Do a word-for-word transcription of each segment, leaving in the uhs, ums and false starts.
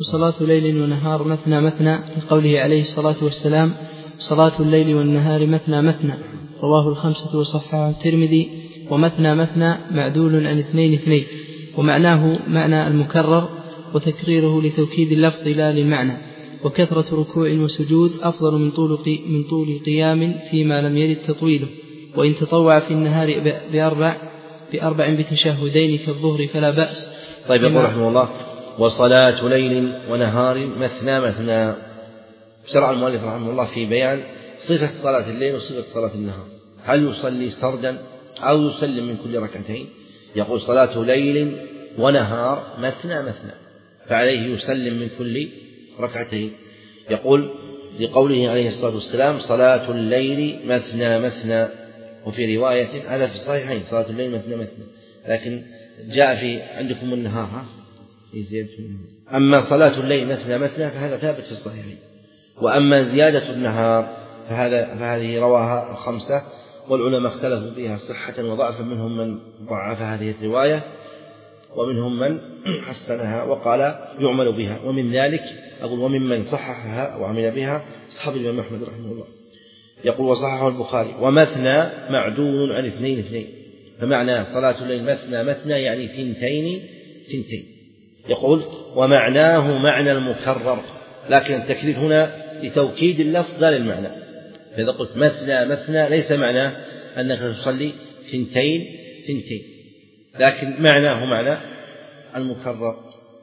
وصلاة ليل ونهار مثنى مثنى لقوله عليه الصلاة والسلام صلاة الليل والنهار مثنى مثنى، رواه الخمسة وصححه الترمذي. ومثنى مثنى معدول عن اثنين اثنين، ومعناه معنى المكرر وتكريره لتوكيد اللفظ لا للمعنى. وكثرة ركوع وسجود أفضل من طول, من طول قيام فيما لم يرد تطويله. وإن تطوع في النهار بأربع, بأربع بتشهدين كالظهر فلا بأس. طيب يقول رحمه الله وصلاة ليل ونهار مثنى مثنى. شرع المؤلف رحمه الله في بيان صفة صلاة الليل وصفة صلاة النهار. هل يصلي سردا أو يسلم من كل ركعتين؟ يقول صلاة ليل ونهار مثنى مثنى، فعليه يسلم من كل ركعتين. يقول لقوله عليه الصلاة والسلام صلاة الليل مثنى مثنى، وفي رواية هذا في الصحيحين صلاة الليل مثنى مثنى، لكن جاء في عندكم النهار ها في زيادة النهار. أما صلاة الليل مثنى مثنى فهذا ثابت في الصحيحين، وأما زيادة النهار فهذا فهذه رواها الخمسة، والعلماء اختلفوا فيها صحة وضعفا، منهم من ضعف هذه الرواية ومنهم من حسنها وقال يعمل بها. ومن ذلك أقول وممن صححها وعمل بها أصحاب الإمام أحمد رحمه الله. يقول وصححه البخاري ومثنى معدول عن اثنين اثنين، فمعنى صلاة الليل مثنى مثنى يعني ثنتين ثنتين. يقول ومعناه معنى المكرر، لكن التكرير هنا لتوكيد اللفظ لا للمعنى. فإذا قلت مثنى مثنى ليس معناه أنك تصلي ثنتين ثنتين، لكن معناه معنى المكرر.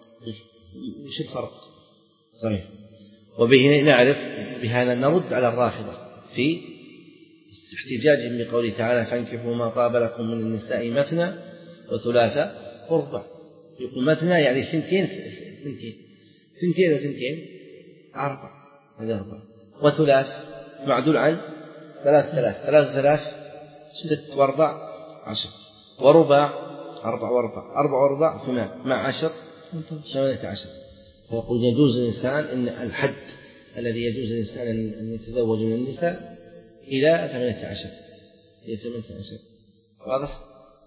ايش الفرق؟ صحيح. وبه نعرف بهذا نرد على الرافضة في احتجاجهم بقوله تعالى فانكحوا ما طاب لكم من النساء مثنى وثلاثة ورباع. يقول مثنى يعني ثنتين ثنتين ثنتين وثنتين أربع، هذا أربع. وثلاث معدول عن ثلاث ثلاث ثلاث ثلاث ست وأربع عشر، ورباع أربع وأربع أربع وأربع ثمان مع عشر ثمانية عشر. فيقول يجوز الإنسان إن الحد الذي يجوز الإنسان أن يتزوج من النساء إلى ثمانية عشر إلى ثمانية عشر. واضح؟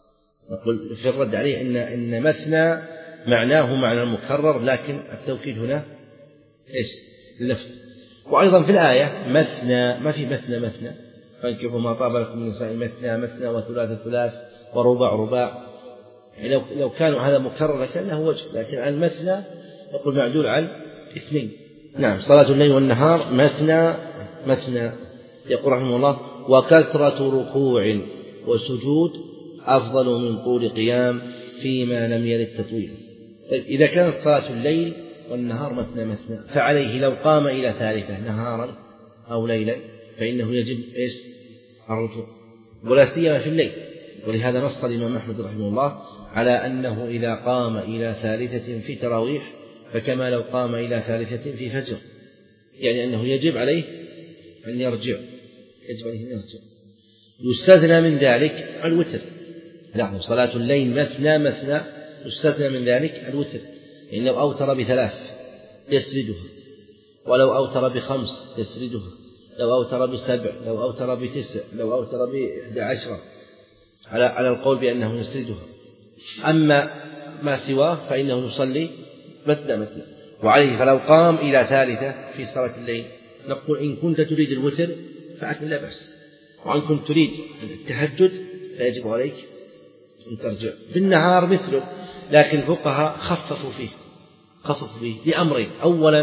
نقول في الرد عليه إن إن مثنى معناه معنى المكرر، لكن التوكيد هنا إيش؟ اللفظ. وأيضا في الآية مثنى ما في مثنى مثنى فانكحوا ما طاب لكم من النساء مثنى مثنى وثلاث ثلاث ورباع رباع. يعني لو لو كان هذا مكرر كان له وجه، لكن عن مثنى يقول معدول عن اثنين. نعم صلاة الليل والنهار مثنى مثنى. يقول رحمه الله وكثرة ركوع وسجود أفضل من طول قيام فيما لم يرد تطويله. طيب إذا كانت صلاة الليل والنهار مثنى مثنى فعليه لو قام إلى ثالثة نهارا أو ليلا فإنه يجب إيش؟ الرجوع، ولا سيما في الليل. ولهذا نص الإمام أحمد رحمه الله على أنه إذا قام إلى ثالثة في تراويح فكما لو قام إلى ثالثة في فجر، يعني أنه يجب عليه أن يرجع، يجب عليه أن يرجع. يستثنى من ذلك الوتر. نعم صلاة الليل مثنى مثنى يستثنى من ذلك الوتر، يعني لو أوتر بثلاث يسردها، ولو أوتر بخمس يسردها، لو أوتر بسبع، لو أوتر بتسع، لو أوتر بإحدى عشرة، على على القول بأنه يسردها. أما ما سواه فإنه يصلي مثنى مثنى. وعليه فلو قام إلى ثالثة في صلاة الليل نقول إن كنت تريد الوتر فأكمل لا بأس، وإن كنت تريد التهجد فيجب عليك أن ترجع. بالنهار مثله، لكن الفقهاء خففوا فيه خففوا فيه لأمرين: أولا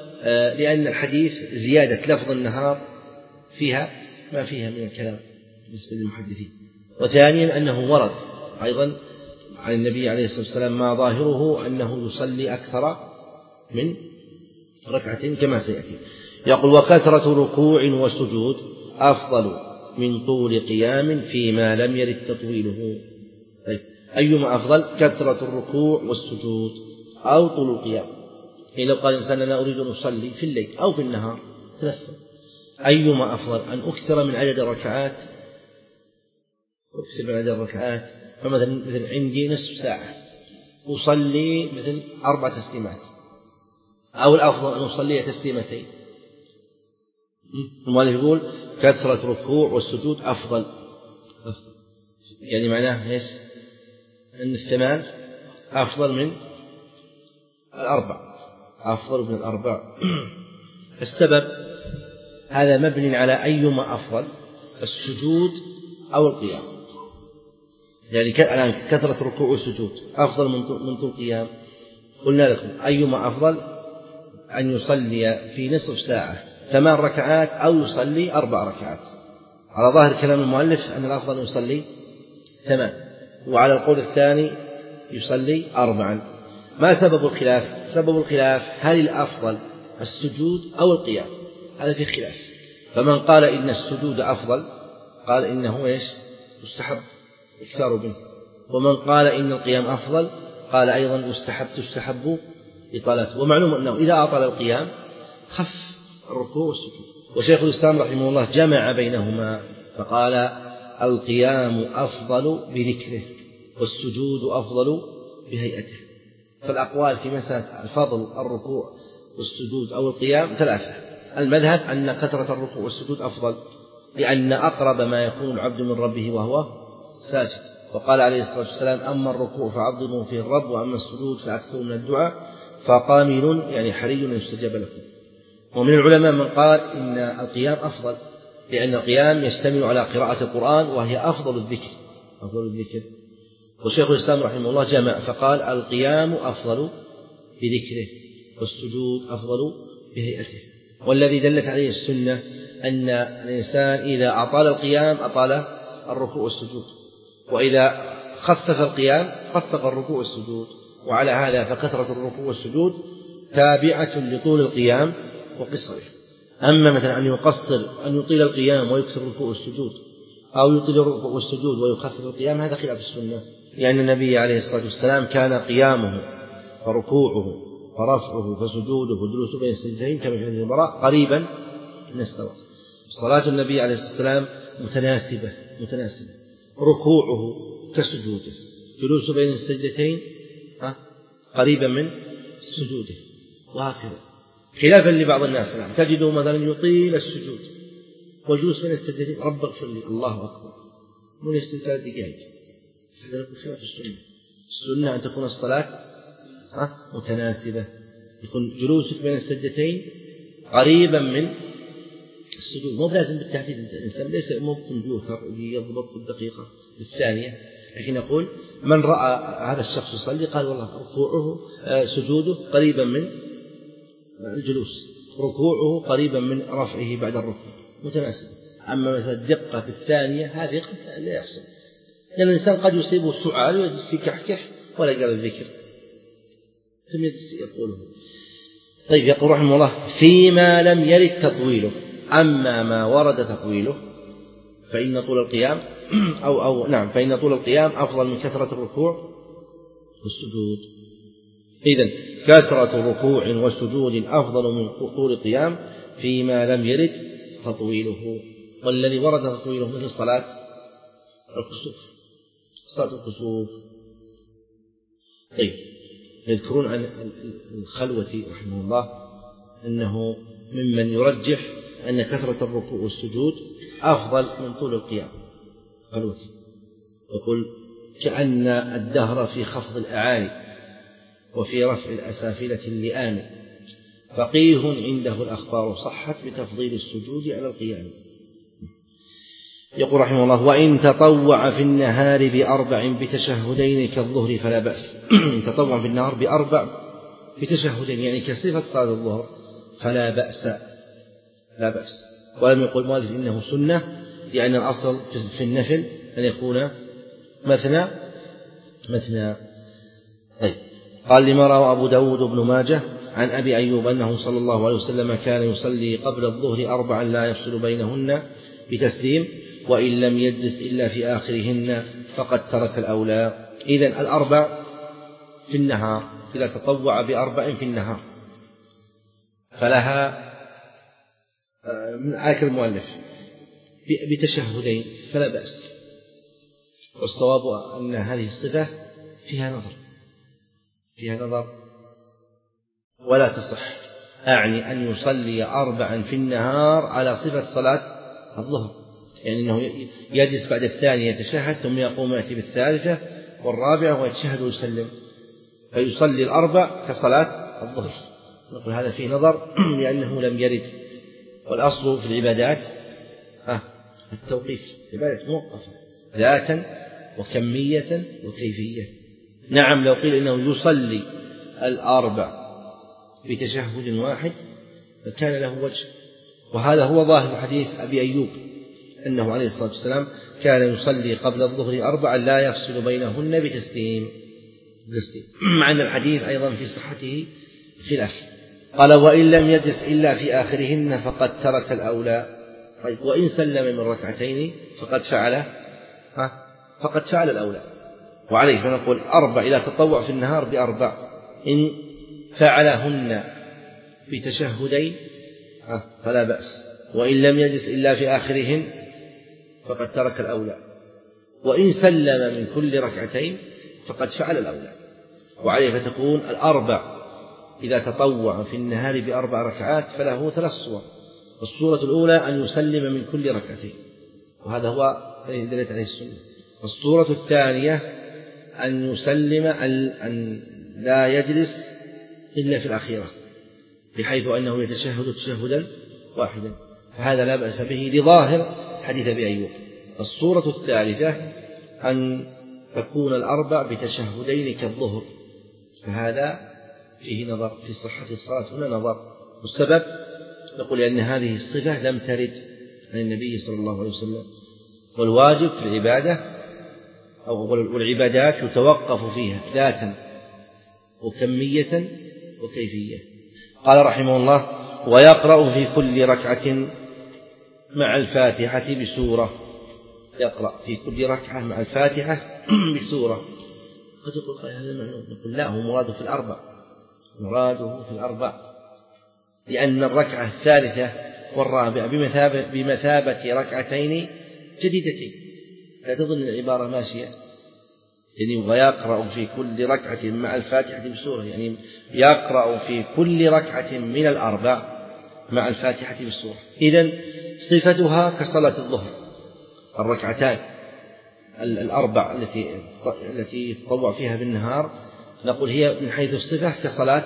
لأن الحديث زيادة لفظ النهار فيها ما فيها من الكلام بالنسبة للمحدثين، وثانيا أنه ورد أيضا عن النبي عليه الصلاة والسلام ما ظاهره أنه يصلي أكثر من ركعتين كما سيأتي. يقول وكثرة ركوع وسجود أفضل من طول قيام فيما لم يرد تطويله. طيب أيما أفضل؟ كثرة الركوع والسجود أو طول القيام. يعني لو قال الإنسان أنا أريد أن أصلي في الليل أو في النهار تنفل، أيما أفضل؟ أن أكثر من عدد الركعات أكثر من عدد الركعات فمثلا مثل عندي نصف ساعة أصلي مثل أربع تسليمات، أو الأفضل أن أصلي تسليمتين. المؤلف يقول كثرة ركوع والسجود أفضل، يعني معناه إيش؟ أن الثمان أفضل من الأربع أفضل من الأربع. السبب هذا مبني على أيما أفضل، السجود أو القيام. يعني الآن كثرة الركوع والسجود أفضل من طول القيام. قلنا لكم أيما أفضل، أن يصلي في نصف ساعة ثمان ركعات أو يصلي أربع ركعات. على ظاهر كلام المؤلف أن الأفضل يصلي ثمان، وعلى القول الثاني يصلي أربعا. ما سبب الخلاف؟ سبب الخلاف هل الأفضل السجود أو القيام؟ هذا في خلاف. فمن قال إن السجود أفضل قال إنه إيش؟ مستحب إكثار منه. ومن قال إن القيام أفضل قال أيضا مستحب تستحب إطالته. ومعلوم أنه إذا أطال القيام خف الركوع والسجود. وشيخ الإسلام رحمه الله جمع بينهما فقال القيام أفضل بذكره والسجود أفضل بهيئته. فالأقوال في مسألة الفضل الركوع والسجود أو القيام ثلاثة. المذهب أن كثرة الركوع والسجود أفضل، لأن أقرب ما يكون العبد من ربه وهو ساجد. وقال عليه الصلاة والسلام أما الركوع فعظموا فيه الرب، وأما السجود فأكثروا من الدعاء فقامل يعني حري أن يستجاب لكم. ومن العلماء من قال إن القيام أفضل، لأن القيام يشتمل على قراءة القرآن وهي أفضل الذكر أفضل الذكر. وشيخ الإسلام رحمه الله جمع فقال القيام أفضل بذكره والسجود أفضل بهيئته. والذي دلت عليه السنة أن الإنسان إذا أطال القيام أطال الركوع والسجود، وإذا خفف القيام خفف الركوع والسجود. وعلى هذا فكثرة الركوع والسجود تابعة لطول القيام وقصره. أما مثلا أن يقصر أن يطيل القيام ويكثر الركوع والسجود، أو يطيل الركوع والسجود ويخفف القيام، هذا خلاف السنة. لأن النبي عليه الصلاة والسلام كان قيامه فركوعه فرفعه فسجوده وجلوسه بين السجدتين كما في حديث البراء قريبا من السواء. صلاة النبي عليه الصلاة والسلام متناسبة متناسبة ركوعه كسجوده، جلوسه بين السجدتين قريبا من سجوده، وهكذا. خلافا لبعض الناس الآن تجده مثلا يطيل السجود والجلوس بين السجدتين رب اغفر لي الله أكبر من يستطيع ثلاث دقائق. هذا يكون خلاف السنة. السنة أن تكون الصلاة متناسبة، يكون جلوسك بين السجدتين قريبا من السجود. مو لازم بالتحديد، الإنسان ليس مو كمبيوتر يضبط الدقيقة بالثانية، لكن يقول من رأى هذا الشخص يصلي قال والله ركوعه سجوده قريبا من الجلوس، ركوعه قريبا من رفعه بعد الركوع، متناسب. أما مثلا الدقة بالثانية هذه قد لا يحصل، لأن الإنسان قد يصيبه سعال ويجلس يكحكح ولا قال الذكر ثم يجلس يقوله. طيب، يقول رحمه الله فيما لم يرد تطويله. أما ما ورد تطويله فإن طول القيام أو أو نعم فإن طول القيام أفضل من كثرة الركوع والسجود. إذن كثرة ركوع وسجود أفضل من طول القيام فيما لم يرد تطويله. والذي ورد تطويله مثل صلاة الكسوف صلاة الكسوف. طيب، يذكرون عن الخلوة رحمه الله أنه ممن يرجح أن كثرة الركوع والسجود أفضل من طول القيام. خلوة يقول كأن الدهر في خفض الأعالي وفي رفع الأسافلة اللئام، فقيه عنده الأخبار صحت بتفضيل السجود على القيام. يقول رحمه الله وإن تطوع في النهار بأربع بتشهدين كالظهر فلا بأس. تطوع في النهار بأربع بتشهدين يعني كصفة صلاة الظهر فلا بأس لا بأس. ولم يقول مالك إنه سنة، لأن الأصل في النفل أن يكون مثنى مثنى. طيب، قال لما روى أبو داود بن ماجه عن أبي أيوب أنه صلى الله عليه وسلم كان يصلي قبل الظهر أربعا لا يفصل بينهن بتسليم، وإن لم يجلس إلا في آخرهن فقد ترك الأولى. إذن الأربع في النهار، إذا تطوع بأربع في النهار فلها من آخر المؤلف بتشهدين فلا بأس. والصواب أن هذه الصفة فيها نظر فيها نظر ولا تصح. أعني أن يصلي أربعا في النهار على صفة صلاة الظهر، يعني أنه يجلس بعد الثانية يتشهد ثم يقوم يأتي بالثالثة والرابعة ويتشهد ويسلم، فيصلي الأربع كصلاة الظهر. نقول هذا فيه نظر لأنه لم يرد، والأصل في العبادات آه التوقيف، عبادة موقفة ذاتا وكمية وكيفية. نعم لو قيل إنه يصلي الأربع بتشهد واحد فكان له وجه، وهذا هو ظاهر حديث أبي أيوب أنه عليه الصلاة والسلام كان يصلي قبل الظهر أربعا لا يفصل بينهن بتسليم، مع أن الحديث أيضا في صحته خلاف. قال وإن لم يجلس إلا في آخرهن فقد ترك الأولى. طيب وإن سلم من ركعتين فقد فعل ها فقد فعل الأولى، وعليه فنقول أربع إذا تطوع في النهار بأربع، إن فعلهن بتشهدين فلا بأس، وإن لم يجلس إلا في آخرهن فقد ترك الأولى، وإن سلم من كل ركعتين فقد فعل الأولى. وعليه فتكون الأربع إذا تطوع في النهار بأربع ركعات فله ثلاث صور. الصورة الأولى أن يسلم من كل ركعتين، وهذا هو الذي دلت عليه السنة. الصورة الثانية أن يسلم أن لا يجلس إلا في الأخيرة بحيث أنه يتشهد تشهدا واحدا، فهذا لا بأس به لظاهر حديث أبي أيوب. الصورة الثالثة أن تكون الأربع بتشهدين كالظهر، فهذا فيه نظر في صحة الصلاة، هنا نظر. والسبب نقول أن هذه الصفة لم ترد عن النبي صلى الله عليه وسلم، والواجب في العبادة أو والعبادات يتوقف فيها ذاتا وكمية وكيفية. قال رحمه الله ويقرأ في كل ركعة مع الفاتحة بسورة، يقرأ في كل ركعة مع الفاتحة بسورة. قد يقول هذا المعنى، نقول لا، هو مراده في الأربع، مراده في الأربع، لأن الركعة الثالثة والرابعة بمثابة, بمثابة ركعتين جديدتين، لا تظن العبارة ماشية، يعني ويقرأ في كل ركعة مع الفاتحة بسورة، يعني يقرأ في كل ركعة من الأربع مع الفاتحة بسورة. إذن صفتها كصلاة الظهر، الركعتان الأربع التي التي تطوع فيها بالنهار نقول هي من حيث الصفة كصلاة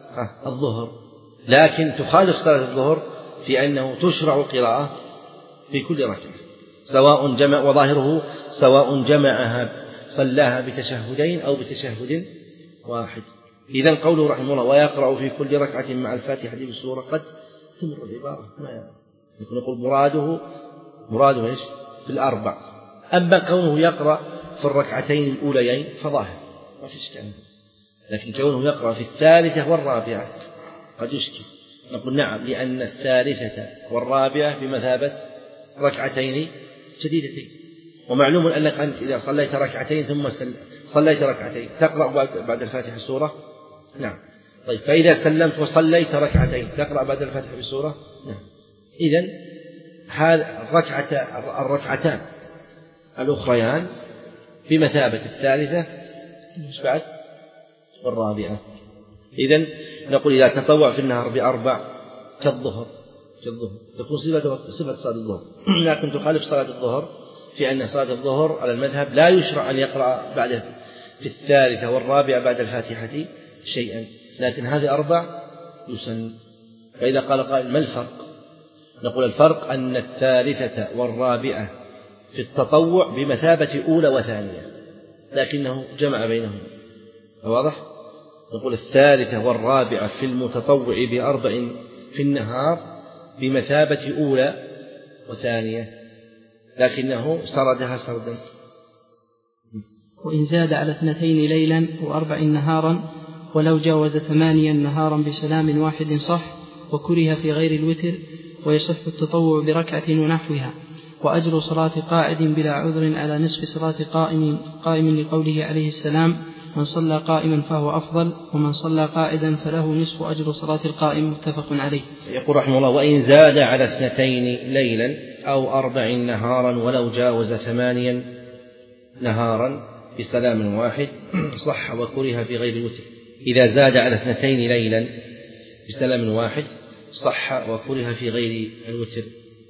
الظهر، لكن تخالف صلاة الظهر في أنه تشرع قراءة في كل ركعة، سواء جمع، وظاهره سواء جمعها صلاها بتشهدين أو بتشهد واحد. إذن قوله رحمه الله ويقرأ في كل ركعة مع الفاتحة بسورة قد تمر العبارة، ما نقول مراده مراده إيش في الأربع. أما كونه يقرأ في الركعتين الأوليين فظاهر ما في إشكال، لكن كونه يقرأ في الثالثة والرابعة قد يشكل. نقول نعم، لأن الثالثة والرابعة بمثابة ركعتين جديدتين، ومعلوم أنك أنت إذا صليت ركعتين ثم صليت ركعتين تقرأ بعد الفاتحة سورة. نعم. طيب فإذا سلمت وصليت ركعتين تقرأ بعد الفاتحة بسورة. نعم. إذن هذا الركعة الركعتان الأخريان بمثابة الثالثة مش بعد والرابعة. إذن نقول إذا تطوع في النهار بأربع كالظهر كالظهر تكون صفة صفة صلاة الظهر، لكن تخالف صلاة الظهر في أن صلاة الظهر على المذهب لا يشرع أن يقرأ بعد في الثالثة والرابعة بعد الفاتحة شيئا، لكن هذه أربع يسن. فإذا قال قائل ما الفرق؟ نقول الفرق أن الثالثة والرابعة في التطوع بمثابة أولى وثانية، لكنه جمع بينهم. واضح؟ نقول الثالثة والرابعة في المتطوع بأربع في النهار بمثابة أولى وثانية، لكنه سردها سردا. وإن زاد على اثنتين ليلا وأربع نهارا ولو جاوز ثمانيا نهارا بسلام واحد صح، وكره في غير الوتر، ويصح التطوع بركعة ونحوها. وأجر صلاة قاعد بلا عذر على نصف صلاة قائم, قائم لقوله عليه السلام من صلى قائما فهو أفضل، ومن صلى قاعدا فله نصف أجر صلاة القائم، متفق عليه. يقول رحمه الله وإن زاد على اثنتين ليلا أو أربع نهارا ولو جاوز ثمانيا نهارا بسلام واحد صح، وكره في غير الوتر. إذا زاد على اثنتين ليلا بسلام واحد صح، وكره في غير الوتر.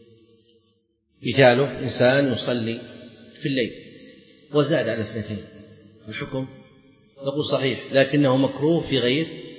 مثاله إنسان يصلي في الليل وزاد على اثنتين، الحكم نقول صحيح، لكنه مكروه في غير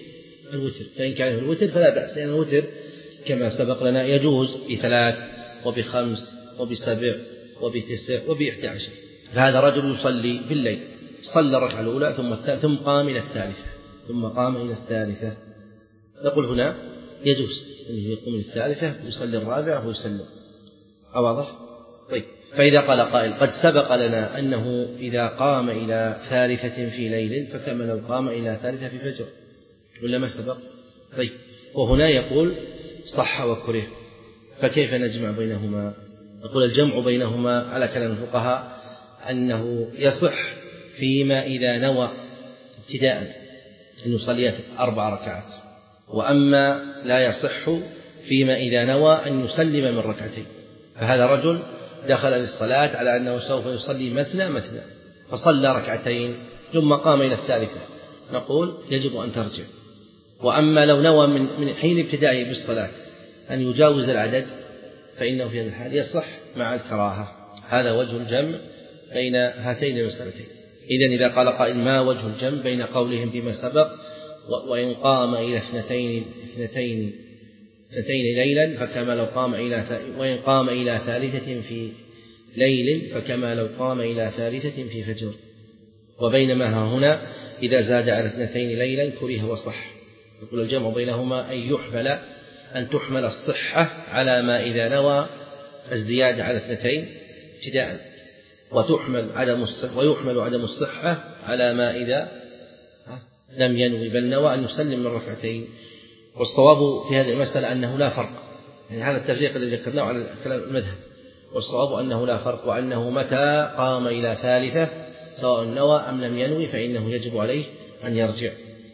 الوتر، فإن كان في الوتر فلا بأس، لأن الوتر كما سبق لنا يجوز بثلاث وبخمس وبسبع وبتسع وبإحدى عشر. فهذا رجل يصلي بالليل، صلى الركعة الأولى ثم ثم قام إلى الثالثة ثم قام إلى الثالثة نقول هنا يجوز أنه يقوم إلى الثالثة ويصلي الرابعة ويسلم. واضح؟ طيب، فإذا قال قائل قد سبق لنا أنه إذا قام إلى ثالثة في ليل فكما لو قام إلى ثالثة في فجر، ولا ما سبق؟ طيب، وهنا يقول صح وكره، فكيف نجمع بينهما؟ نقول الجمع بينهما على كلام الفقهاء أنه يصح فيما إذا نوى ابتداء أن يصلي أربع ركعات، وأما لا يصح فيما إذا نوى أن يسلم من ركعتين. فهذا رجل دخل للصلاة على أنه سوف يصلي مثنى مثنى فصلى ركعتين ثم قام إلى الثالثة، نقول يجب أن ترجع. وأما لو نوى من من حين ابتدائه بالصلاة أن يجاوز العدد فإنه في هذا الحال يصح مع الكراهة. هذا وجه الجمع بين هاتين المسألتين. إذن إذا قال قائل ما وجه الجمع بين قولهم فيما سبق وإن قام إلى اثنتين اثنتين اثنتين ليلا فكما لو قام إلى وإن قام إلى ثالثة في ليل فكما لو قام إلى ثالثة في فجر، وبينما ها هنا إذا زاد على اثنتين ليلا كره وصح. يقول الجمع بينهما أن يحمل أن تحمل الصحة على ما إذا نوى الزيادة على اثنتين ابتداء، وتحمل عدم الصحة ويحمل عدم الصحة على ما إذا لم ينوي بل نوى أن يسلم من ركعتين. والصواب في هذه المسألة أنه لا فرق، يعني هذا التفريق الذي ذكرناه على كلام المذهب، والصواب أنه لا فرق، وأنه متى قام إلى ثالثة سواء نوى أم لم ينوي فإنه يجب عليه أن يرجع.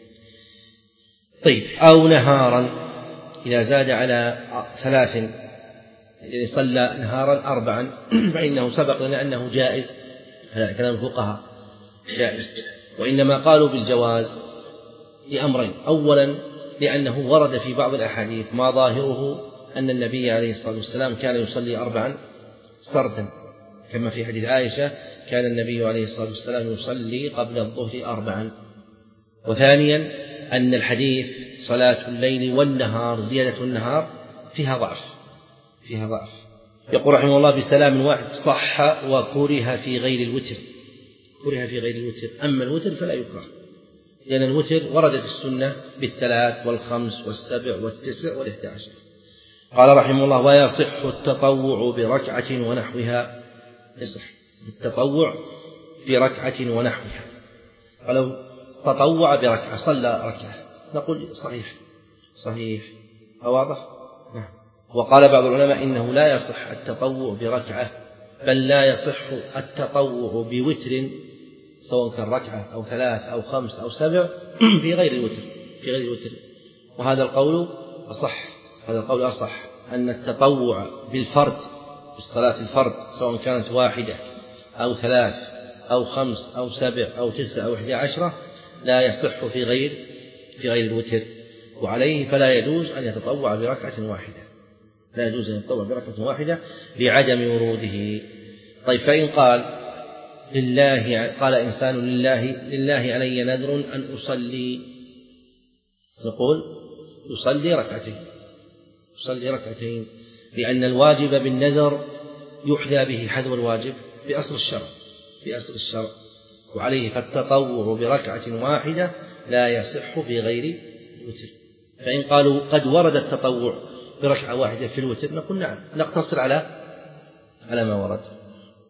طيب، أو نهارا إذا زاد على ثلاث، يعني صلى نهارا أربعا فإنه سبق لنا أنه جائز، هذا كلام الفقهاء جائز، وإنما قالوا بالجواز لأمرين: أولا لأنه ورد في بعض الأحاديث ما ظاهره أن النبي عليه الصلاة والسلام كان يصلي أربعا سردا، كما في حديث عائشة كان النبي عليه الصلاة والسلام يصلي قبل الظهر أربعا. وثانيا أن الحديث صلاة الليل والنهار زيادة النهار فيها ضعف فيها ضعف يقول رحمه الله بسلام واحد صح وكره في غير الوتر، كره في غير الوتر، أما الوتر فلا يكره، لأن الوتر وردت السنة بالثلاث والخمس والسبع والتسع والإحدى عشر. قال رحمه الله ويصح التطوع بركعة ونحوها، يصح التطوع بركعة ونحوها، ولو تطوع بركعة صلى ركعة نقول صحيح صحيح واضح. نعم. وقال بعض العلماء إنه لا يصح التطوع بركعة، بل لا يصح التطوع بوتر سواء كان ركعة أو ثلاث أو خمس أو سبع في غير الوتر في غير الوتر وهذا القول أصح هذا القول أصح أن التطوع بالفرد بالصلاة الفرد سواء كانت واحدة أو ثلاث أو خمس أو سبع أو تسع أو إحدى عشرة لا يصح في غير في غير الوتر، وعليه فلا يجوز أن يتطوع بركعة واحدة لا يجوز أن يتطوع بركعة واحدة لعدم وروده. طيب، فإن قال لله قال إنسان لله لله علي نذر أن أصلي، نقول يصلي ركعتين يصلي ركعتين لأن الواجب بالنذر يحذى به حذو الواجب بأصل الشرع بأصل الشرع وعليه فالتطوع بركعة واحدة لا يصح في غير الوتر. فإن قالوا قد ورد التطوع بركعة واحدة في الوتر نقول نعم، نقتصر على على ما ورد.